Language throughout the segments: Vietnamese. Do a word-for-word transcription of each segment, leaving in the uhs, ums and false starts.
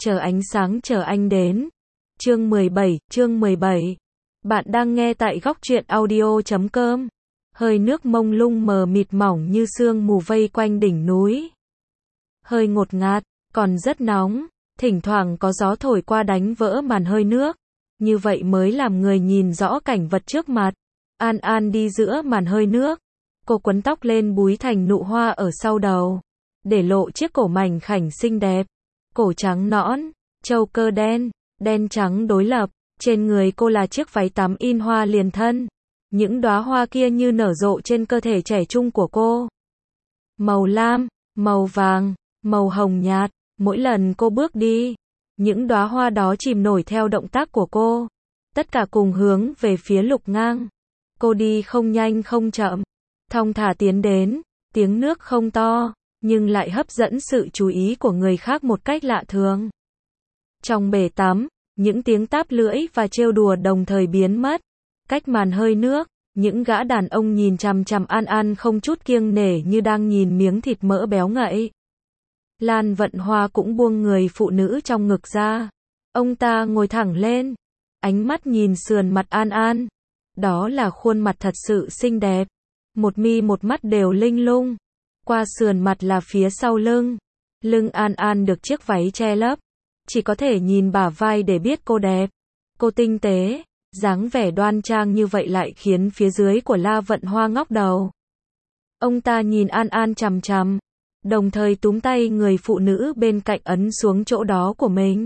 Chờ ánh sáng chờ anh đến. Chương mười bảy, chương mười bảy. Bạn đang nghe tại góc truyện audio chấm com. Hơi nước mông lung mờ mịt mỏng như sương mù vây quanh đỉnh núi. Hơi ngột ngạt, còn rất nóng, thỉnh thoảng có gió thổi qua đánh vỡ màn hơi nước. Như vậy mới làm người nhìn rõ cảnh vật trước mặt. An An đi giữa màn hơi nước. Cô quấn tóc lên búi thành nụ hoa ở sau đầu, để lộ chiếc cổ mảnh khảnh xinh đẹp. Cổ trắng nõn, châu cơ đen, đen trắng đối lập. Trên người cô là chiếc váy tắm in hoa liền thân. Những đóa hoa kia như nở rộ trên cơ thể trẻ trung của cô. Màu lam, màu vàng, màu hồng nhạt. Mỗi lần cô bước đi, những đóa hoa đó chìm nổi theo động tác của cô. Tất cả cùng hướng về phía Lục Ngang. Cô đi không nhanh không chậm, thong thả tiến đến. Tiếng nước không to, nhưng lại hấp dẫn sự chú ý của người khác một cách lạ thường. Trong bể tắm, những tiếng táp lưỡi và trêu đùa đồng thời biến mất. Cách màn hơi nước, những gã đàn ông nhìn chằm chằm An An không chút kiêng nể như đang nhìn miếng thịt mỡ béo ngậy. Lan Vận Hoa cũng buông người phụ nữ trong ngực ra. Ông ta ngồi thẳng lên, ánh mắt nhìn sườn mặt An An. Đó là khuôn mặt thật sự xinh đẹp. Một mi một mắt đều linh lung. Qua sườn mặt là phía sau lưng. Lưng An An được chiếc váy che lấp. Chỉ có thể nhìn bả vai để biết cô đẹp. Cô tinh tế, dáng vẻ đoan trang như vậy lại khiến phía dưới của La Vận Hoa ngóc đầu. Ông ta nhìn An An chằm chằm, đồng thời túm tay người phụ nữ bên cạnh ấn xuống chỗ đó của mình.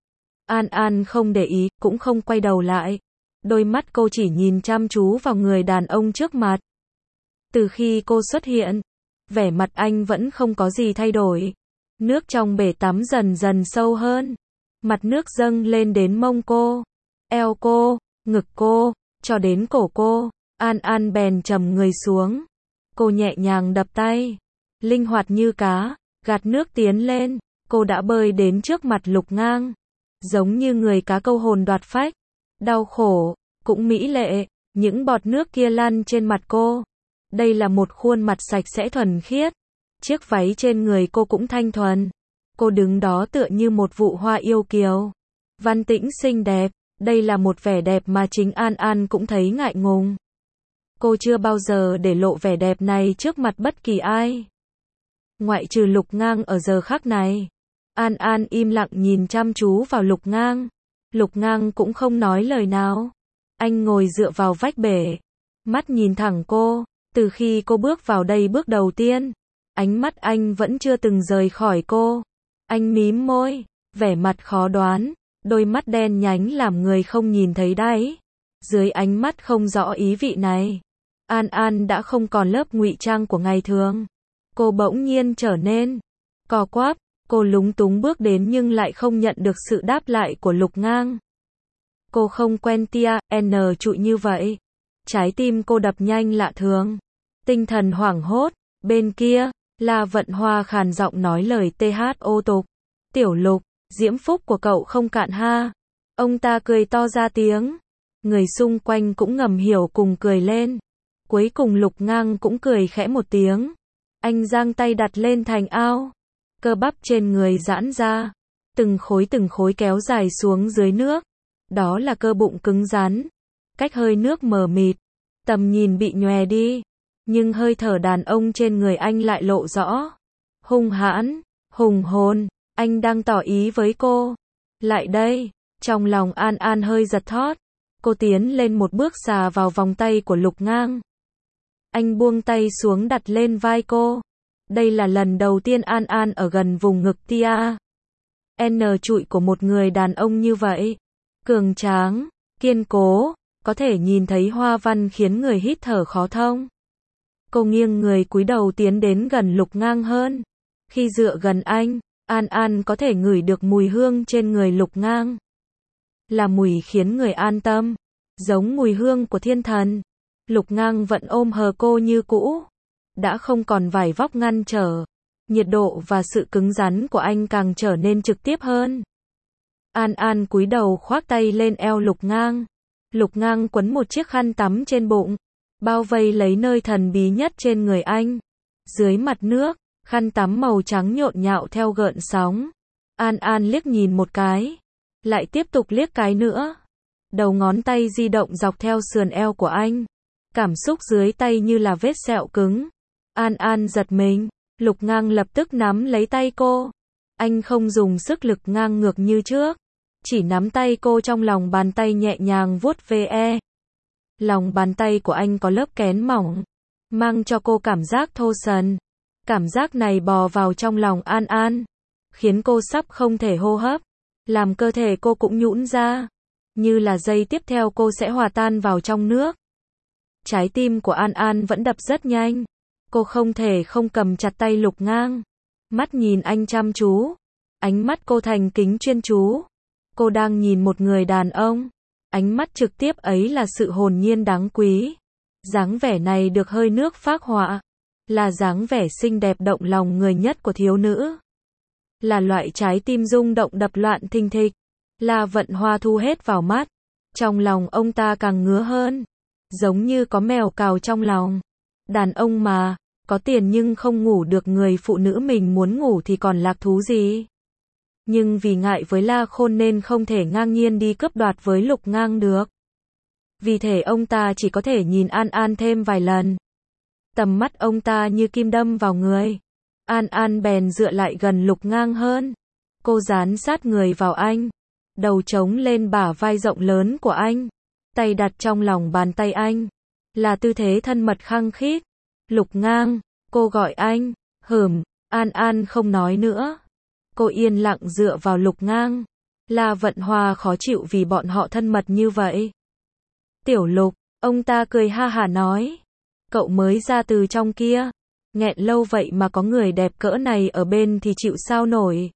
An An không để ý, cũng không quay đầu lại. Đôi mắt cô chỉ nhìn chăm chú vào người đàn ông trước mặt. Từ khi cô xuất hiện, vẻ mặt anh vẫn không có gì thay đổi. Nước trong bể tắm dần dần sâu hơn. Mặt nước dâng lên đến mông cô, eo cô, ngực cô, cho đến cổ cô. An An bèn trầm người xuống. Cô nhẹ nhàng đập tay, linh hoạt như cá, gạt nước tiến lên. Cô đã bơi đến trước mặt Lục Ngang. Giống như người cá câu hồn đoạt phách. Đau khổ, cũng mỹ lệ. Những bọt nước kia lăn trên mặt cô. Đây là một khuôn mặt sạch sẽ thuần khiết. Chiếc váy trên người cô cũng thanh thuần. Cô đứng đó tựa như một vụ hoa yêu kiều. Văn tĩnh xinh đẹp. Đây là một vẻ đẹp mà chính An An cũng thấy ngại ngùng. Cô chưa bao giờ để lộ vẻ đẹp này trước mặt bất kỳ ai. Ngoại trừ Lục Ngang ở giờ khắc này. An An im lặng nhìn chăm chú vào Lục Ngang. Lục Ngang cũng không nói lời nào. Anh ngồi dựa vào vách bể. Mắt nhìn thẳng cô. Từ khi cô bước vào đây bước đầu tiên, ánh mắt anh vẫn chưa từng rời khỏi cô. Anh mím môi, vẻ mặt khó đoán, đôi mắt đen nhánh làm người không nhìn thấy đáy. Dưới ánh mắt không rõ ý vị này, An An đã không còn lớp ngụy trang của ngày thường. Cô bỗng nhiên trở nên co quắp, cô lúng túng bước đến nhưng lại không nhận được sự đáp lại của Lục Ngang. Cô không quen tia, n trụi như vậy. Trái tim cô đập nhanh lạ thường. Tinh thần hoảng hốt. Bên kia, La Vận Hoa khàn giọng nói lời tê hát ô tục. Tiểu Lục, diễm phúc của cậu không cạn ha. Ông ta cười to ra tiếng. Người xung quanh cũng ngầm hiểu cùng cười lên. Cuối cùng Lục Ngang cũng cười khẽ một tiếng. Anh giang tay đặt lên thành ao. Cơ bắp trên người giãn ra. Từng khối từng khối kéo dài xuống dưới nước. Đó là cơ bụng cứng rắn. Cách hơi nước mờ mịt. Tầm nhìn bị nhòe đi. Nhưng hơi thở đàn ông trên người anh lại lộ rõ. Hung hãn, hùng hồn, anh đang tỏ ý với cô. Lại đây, trong lòng An An hơi giật thót. Cô tiến lên một bước xà vào vòng tay của Lục Ngang. Anh buông tay xuống đặt lên vai cô. Đây là lần đầu tiên An An ở gần vùng ngực tia. N trụi của một người đàn ông như vậy. Cường tráng, kiên cố, có thể nhìn thấy hoa văn khiến người hít thở khó thông. Cô nghiêng người cúi đầu tiến đến gần Lục Ngang hơn. Khi dựa gần anh, An An có thể ngửi được mùi hương trên người Lục Ngang. Là mùi khiến người an tâm, giống mùi hương của thiên thần. Lục Ngang vẫn ôm hờ cô như cũ. Đã không còn vải vóc ngăn trở. Nhiệt độ và sự cứng rắn của anh càng trở nên trực tiếp hơn. An An cúi đầu khoác tay lên eo Lục Ngang. Lục Ngang quấn một chiếc khăn tắm trên bụng, bao vây lấy nơi thần bí nhất trên người anh. Dưới mặt nước, khăn tắm màu trắng nhộn nhạo theo gợn sóng. An An liếc nhìn một cái, lại tiếp tục liếc cái nữa. Đầu ngón tay di động dọc theo sườn eo của anh. Cảm xúc dưới tay như là vết sẹo cứng. An An giật mình, Lục Ngang lập tức nắm lấy tay cô. Anh không dùng sức lực ngang ngược như trước, chỉ nắm tay cô trong lòng bàn tay nhẹ nhàng vuốt ve. Lòng bàn tay của anh có lớp kén mỏng, mang cho cô cảm giác thô sần. Cảm giác này bò vào trong lòng An An, khiến cô sắp không thể hô hấp, làm cơ thể cô cũng nhũn ra, như là giây tiếp theo cô sẽ hòa tan vào trong nước. Trái tim của An An vẫn đập rất nhanh, cô không thể không cầm chặt tay Lục Ngang, mắt nhìn anh chăm chú, ánh mắt cô thành kính chuyên chú. Cô đang nhìn một người đàn ông, ánh mắt trực tiếp ấy là sự hồn nhiên đáng quý. Dáng vẻ này được hơi nước phác họa, là dáng vẻ xinh đẹp động lòng người nhất của thiếu nữ. Là loại trái tim rung động đập loạn thình thịch. La Vận Hoa thu hết vào mắt, trong lòng ông ta càng ngứa hơn, giống như có mèo cào trong lòng. Đàn ông mà, có tiền nhưng không ngủ được người phụ nữ mình muốn ngủ thì còn lạc thú gì. Nhưng vì ngại với La Khôn nên không thể ngang nhiên đi cướp đoạt với Lục Ngang được. Vì thế ông ta chỉ có thể nhìn An An thêm vài lần. Tầm mắt ông ta như kim đâm vào người. An An bèn dựa lại gần Lục Ngang hơn. Cô dán sát người vào anh, đầu chống lên bả vai rộng lớn của anh, tay đặt trong lòng bàn tay anh, là tư thế thân mật khăng khít. Lục Ngang, cô gọi anh. Hửm, An An không nói nữa. Cô yên lặng dựa vào Lục Ngang. La Vận Hoa khó chịu vì bọn họ thân mật như vậy. Tiểu Lục, ông ta cười ha hả nói. Cậu mới ra từ trong kia, nghẹn lâu vậy mà có người đẹp cỡ này ở bên thì chịu sao nổi.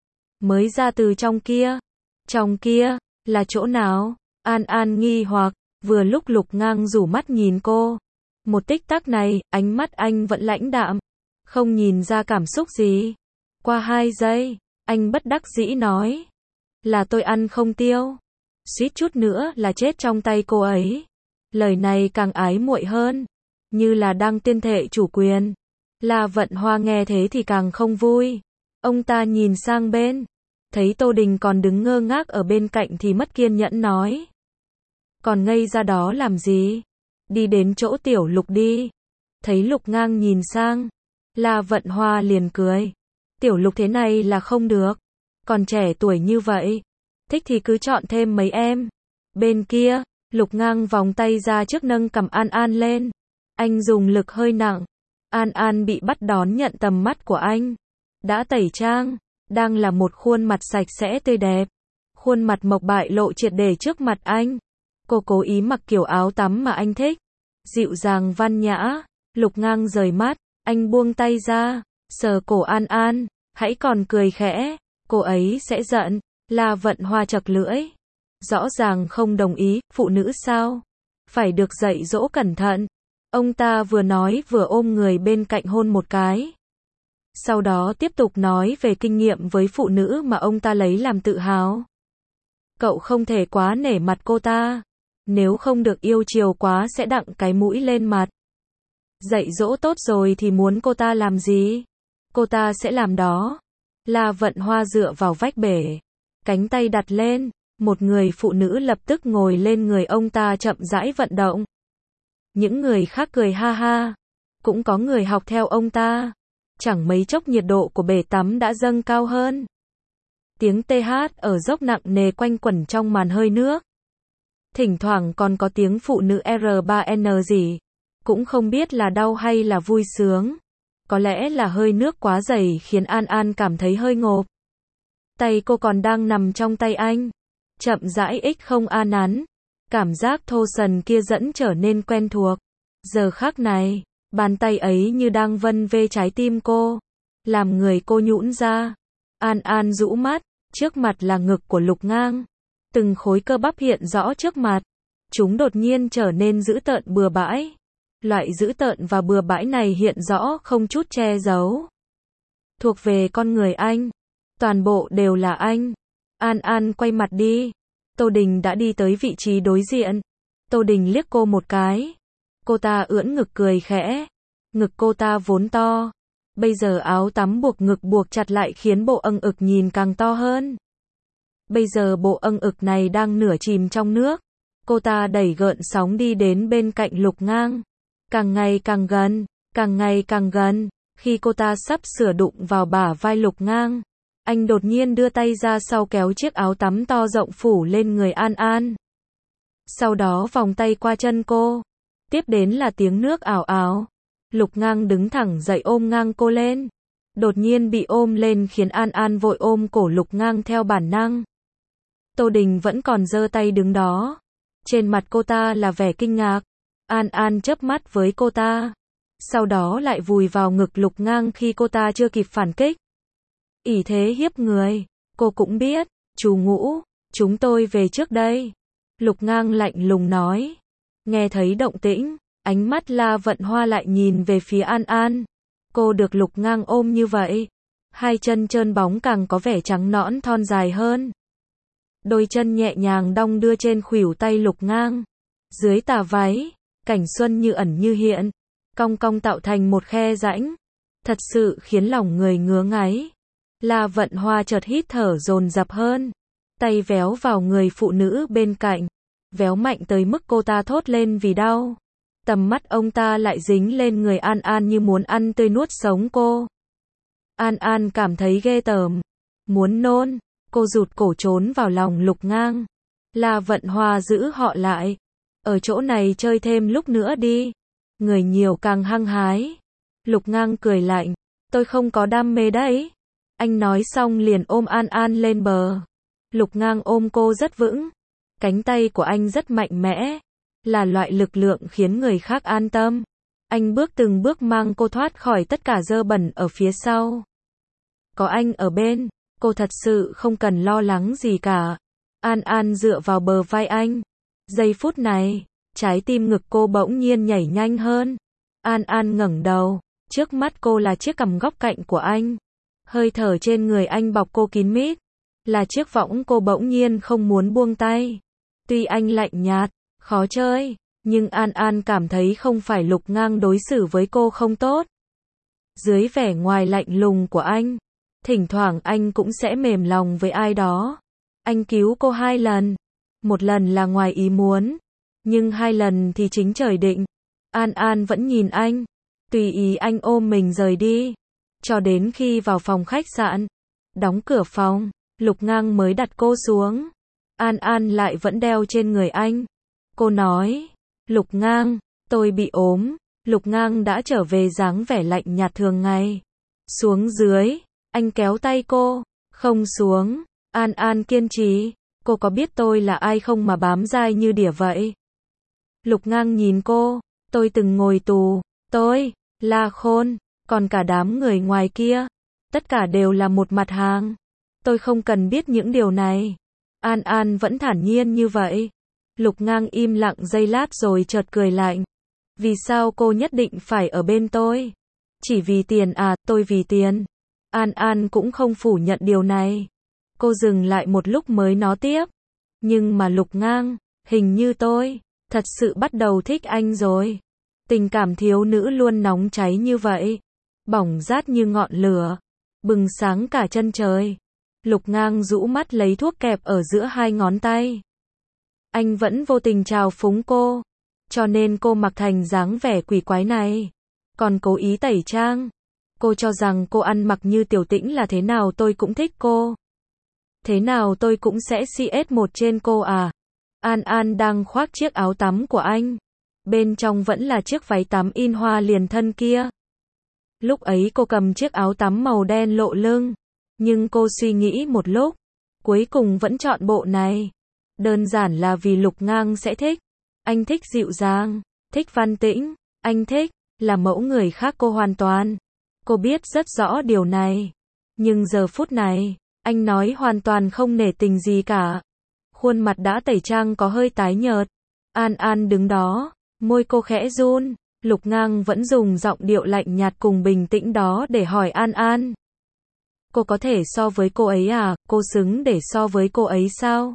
Mới ra từ trong kia? Trong kia, là chỗ nào? An An nghi hoặc, vừa lúc Lục Ngang rủ mắt nhìn cô. Một tích tắc này, ánh mắt anh vẫn lãnh đạm, không nhìn ra cảm xúc gì. Qua hai giây, anh bất đắc dĩ nói. Là tôi ăn không tiêu. Suýt chút nữa là chết trong tay cô ấy. Lời này càng ái muội hơn, như là đang tuyên thệ chủ quyền. La Vận Hoa nghe thế thì càng không vui. Ông ta nhìn sang bên, thấy Tô Đình còn đứng ngơ ngác ở bên cạnh thì mất kiên nhẫn nói. Còn ngây ra đó làm gì? Đi đến chỗ Tiểu Lục đi. Thấy Lục Ngang nhìn sang, La Vận Hoa liền cười. Tiểu Lục thế này là không được. Còn trẻ tuổi như vậy, thích thì cứ chọn thêm mấy em. Bên kia, Lục Ngang vòng tay ra trước nâng cằm An An lên. Anh dùng lực hơi nặng. An An bị bắt đón nhận tầm mắt của anh. Đã tẩy trang, đang là một khuôn mặt sạch sẽ tươi đẹp. Khuôn mặt mộc bại lộ triệt để trước mặt anh. Cô cố ý mặc kiểu áo tắm mà anh thích. Dịu dàng văn nhã. Lục Ngang rời mắt, anh buông tay ra, sờ cổ An An, hãy còn cười khẽ, cô ấy sẽ giận. La Vận Hoa chật lưỡi. Rõ ràng không đồng ý, phụ nữ sao? Phải được dạy dỗ cẩn thận. Ông ta vừa nói vừa ôm người bên cạnh hôn một cái. Sau đó tiếp tục nói về kinh nghiệm với phụ nữ mà ông ta lấy làm tự hào. Cậu không thể quá nể mặt cô ta. Nếu không được yêu chiều quá sẽ đặng cái mũi lên mặt. Dạy dỗ tốt rồi thì muốn cô ta làm gì? Cô ta sẽ làm đó. La Vận Hoa dựa vào vách bể, cánh tay đặt lên, một người phụ nữ lập tức ngồi lên người ông ta chậm rãi vận động. Những người khác cười ha ha, cũng có người học theo ông ta. Chẳng mấy chốc nhiệt độ của bể tắm đã dâng cao hơn. Tiếng tê hát ở dốc nặng nề quanh quẩn trong màn hơi nước. Thỉnh thoảng còn có tiếng phụ nữ R ba N gì, cũng không biết là đau hay là vui sướng. Có lẽ là hơi nước quá dày khiến An An cảm thấy hơi ngộp. Tay cô còn đang nằm trong tay anh, chậm rãi ích không a nắn. Cảm giác thô sần kia dẫn trở nên quen thuộc. Giờ khắc này, bàn tay ấy như đang vân vê trái tim cô, làm người cô nhũn ra. An An rũ mắt, trước mặt là ngực của Lục Ngang. Từng khối cơ bắp hiện rõ trước mặt. Chúng đột nhiên trở nên dữ tợn bừa bãi. Loại dữ tợn và bừa bãi này hiện rõ không chút che giấu. Thuộc về con người anh. Toàn bộ đều là anh. An An quay mặt đi. Tô Đình đã đi tới vị trí đối diện. Tô Đình liếc cô một cái. Cô ta ưỡn ngực cười khẽ. Ngực cô ta vốn to, Bây giờ áo tắm buộc ngực buộc chặt lại khiến bộ âng ực nhìn càng to hơn. Bây giờ bộ âng ực này đang nửa chìm trong nước. Cô ta đẩy gợn sóng đi đến bên cạnh Lục Ngang. Càng ngày càng gần, càng ngày càng gần. Khi cô ta sắp sửa đụng vào bả vai Lục Ngang, anh đột nhiên đưa tay ra sau kéo chiếc áo tắm to rộng phủ lên người An An. Sau đó vòng tay qua chân cô. Tiếp đến là tiếng nước ào ào. Lục Ngang đứng thẳng dậy ôm ngang cô lên. Đột nhiên bị ôm lên khiến An An vội ôm cổ Lục Ngang theo bản năng. Tô Đình vẫn còn giơ tay đứng đó. Trên mặt cô ta là vẻ kinh ngạc. An An chớp mắt với cô ta. Sau đó lại vùi vào ngực Lục Ngang khi cô ta chưa kịp phản kích. Ỷ thế hiếp người. Cô cũng biết. Chú Ngũ, chúng tôi về trước đây. Lục Ngang lạnh lùng nói. Nghe thấy động tĩnh, ánh mắt La Vận Hoa lại nhìn về phía An An. Cô được Lục Ngang ôm như vậy. Hai chân trơn bóng càng có vẻ trắng nõn thon dài hơn. Đôi chân nhẹ nhàng đong đưa trên khuỷu tay Lục Ngang. Dưới tà váy, cảnh xuân như ẩn như hiện. Cong cong tạo thành một khe rãnh. Thật sự khiến lòng người ngứa ngáy. La Vận Hoa chợt hít thở dồn dập hơn. Tay véo vào người phụ nữ bên cạnh. Véo mạnh tới mức cô ta thốt lên vì đau. Tầm mắt ông ta lại dính lên người An An như muốn ăn tươi nuốt sống cô. An An cảm thấy ghê tởm. Muốn nôn. Cô rụt cổ trốn vào lòng Lục Ngang. La Vận Hoa giữ họ lại. Ở chỗ này chơi thêm lúc nữa đi. Người nhiều càng hăng hái. Lục Ngang cười lạnh. Tôi không có đam mê đấy. Anh nói xong liền ôm An An lên bờ. Lục Ngang ôm cô rất vững. Cánh tay của anh rất mạnh mẽ. Là loại lực lượng khiến người khác an tâm. Anh bước từng bước mang cô thoát khỏi tất cả dơ bẩn ở phía sau. Có anh ở bên, cô thật sự không cần lo lắng gì cả. An An dựa vào bờ vai anh. Giây phút này, trái tim ngực cô bỗng nhiên nhảy nhanh hơn. An An ngẩng đầu. Trước mắt cô là chiếc cằm góc cạnh của anh. Hơi thở trên người anh bọc cô kín mít. Là chiếc võng cô bỗng nhiên không muốn buông tay. Tuy anh lạnh nhạt, khó chơi, nhưng An An cảm thấy không phải Lục Ngang đối xử với cô không tốt. Dưới vẻ ngoài lạnh lùng của anh, thỉnh thoảng anh cũng sẽ mềm lòng với ai đó. Anh cứu cô hai lần. Một lần là ngoài ý muốn, nhưng hai lần thì chính trời định. An An vẫn nhìn anh, tùy ý anh ôm mình rời đi. Cho đến khi vào phòng khách sạn, đóng cửa phòng, Lục Ngang mới đặt cô xuống. An An lại vẫn đeo trên người anh. Cô nói, Lục Ngang, tôi bị ốm. Lục Ngang đã trở về dáng vẻ lạnh nhạt thường ngày. Xuống dưới, anh kéo tay cô. Không xuống. An An kiên trì. Cô có biết tôi là ai không mà bám dai như đỉa vậy? Lục Ngang nhìn cô. Tôi từng ngồi tù. Tôi, La Khôn, còn cả đám người ngoài kia. Tất cả đều là một mặt hàng. Tôi không cần biết những điều này. An An vẫn thản nhiên như vậy. Lục Ngang im lặng giây lát rồi chợt cười lạnh. Vì sao cô nhất định phải ở bên tôi? Chỉ vì tiền à? Tôi vì tiền. An An cũng không phủ nhận điều này. Cô dừng lại một lúc mới nói tiếp. Nhưng mà Lục Ngang, hình như tôi thật sự bắt đầu thích anh rồi. Tình cảm thiếu nữ luôn nóng cháy như vậy. Bỏng rát như ngọn lửa. Bừng sáng cả chân trời. Lục Ngang rũ mắt lấy thuốc kẹp ở giữa hai ngón tay. Anh vẫn vô tình trào phúng cô. Cho nên cô mặc thành dáng vẻ quỷ quái này. Còn cố ý tẩy trang. Cô cho rằng cô ăn mặc như Tiểu Tĩnh là thế nào tôi cũng thích cô. Thế nào tôi cũng sẽ xê ét một trên cô à. An An đang khoác chiếc áo tắm của anh. Bên trong vẫn là chiếc váy tắm in hoa liền thân kia. Lúc ấy cô cầm chiếc áo tắm màu đen lộ lưng. Nhưng cô suy nghĩ một lúc. Cuối cùng vẫn chọn bộ này. Đơn giản là vì Lục Ngang sẽ thích. Anh thích dịu dàng. Thích văn tĩnh. Anh thích là mẫu người khác cô hoàn toàn. Cô biết rất rõ điều này. Nhưng giờ phút này, anh nói hoàn toàn không nể tình gì cả. Khuôn mặt đã tẩy trang có hơi tái nhợt. An An đứng đó, môi cô khẽ run. Lục Ngang vẫn dùng giọng điệu lạnh nhạt cùng bình tĩnh đó để hỏi An An. Cô có thể so với cô ấy à? Cô xứng để so với cô ấy sao?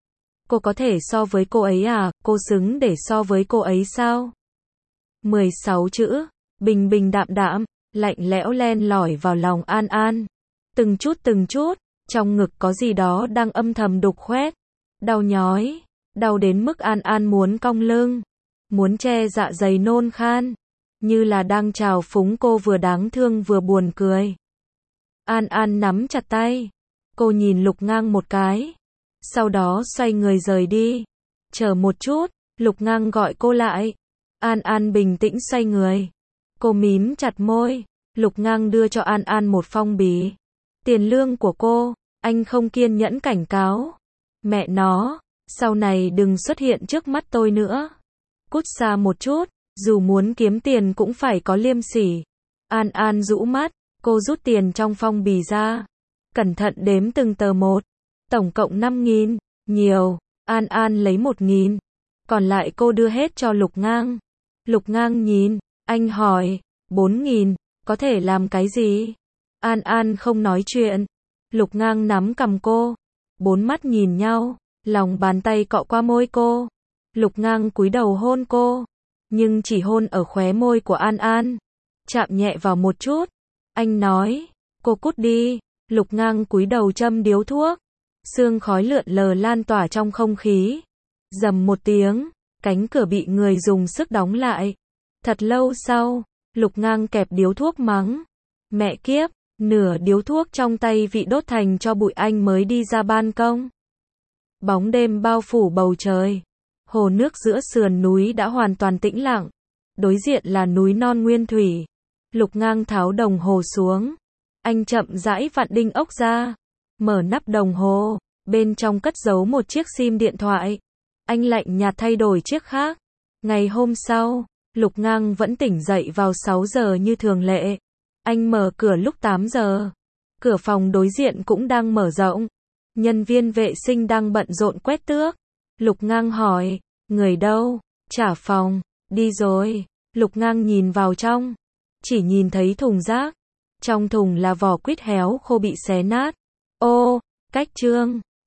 Cô có thể so với cô ấy à? Cô xứng để so với cô ấy sao? mười sáu chữ, bình bình đạm đạm. lạnh lẽo len lỏi vào lòng An An. Từng chút từng chút, trong ngực có gì đó đang âm thầm đục khoét, đau nhói, đau đến mức An An muốn cong lưng, muốn che dạ dày nôn khan, như là đang trào phúng cô vừa đáng thương vừa buồn cười. An An nắm chặt tay, cô nhìn Lục Ngang một cái, sau đó xoay người rời đi. Chờ một chút, Lục Ngang gọi cô lại. An An bình tĩnh xoay người. Cô mím chặt môi. Lục Ngang đưa cho An An một phong bì. Tiền lương của cô. Anh không kiên nhẫn cảnh cáo. Mẹ nó, sau này đừng xuất hiện trước mắt tôi nữa. Cút xa một chút, dù muốn kiếm tiền cũng phải có liêm sỉ. An An rũ mắt, cô rút tiền trong phong bì ra. Cẩn thận đếm từng tờ một. Tổng cộng năm nghìn, nhiều. An An lấy một nghìn. Còn lại cô đưa hết cho Lục Ngang. Lục Ngang nhìn, anh hỏi, bốn nghìn, có thể làm cái gì? An An không nói chuyện. Lục Ngang nắm cầm cô. Bốn mắt nhìn nhau, lòng bàn tay cọ qua môi cô. Lục Ngang cúi đầu hôn cô, nhưng chỉ hôn ở khóe môi của An An. Chạm nhẹ vào một chút. Anh nói, cô cút đi. Lục Ngang cúi đầu châm điếu thuốc. Sương khói lượn lờ lan tỏa trong không khí. Rầm một tiếng, cánh cửa bị người dùng sức đóng lại. Thật lâu sau, Lục Ngang kẹp điếu thuốc mắng. Mẹ kiếp, nửa điếu thuốc trong tay vị đốt thành cho bụi, anh mới đi ra ban công. Bóng đêm bao phủ bầu trời. Hồ nước giữa sườn núi đã hoàn toàn tĩnh lặng. Đối diện là núi non nguyên thủy. Lục Ngang tháo đồng hồ xuống. Anh chậm rãi vặn đinh ốc ra. Mở nắp đồng hồ. Bên trong cất giấu một chiếc sim điện thoại. Anh lạnh nhạt thay đổi chiếc khác. Ngày hôm sau, Lục Ngang vẫn tỉnh dậy vào sáu giờ như thường lệ. Anh mở cửa lúc tám giờ. Cửa phòng đối diện cũng đang mở rộng. Nhân viên vệ sinh đang bận rộn quét tước. Lục Ngang hỏi, người đâu? Trả phòng, đi rồi. Lục Ngang nhìn vào trong. Chỉ nhìn thấy thùng rác. Trong thùng là vỏ quýt héo khô bị xé nát. Ô, cách chương.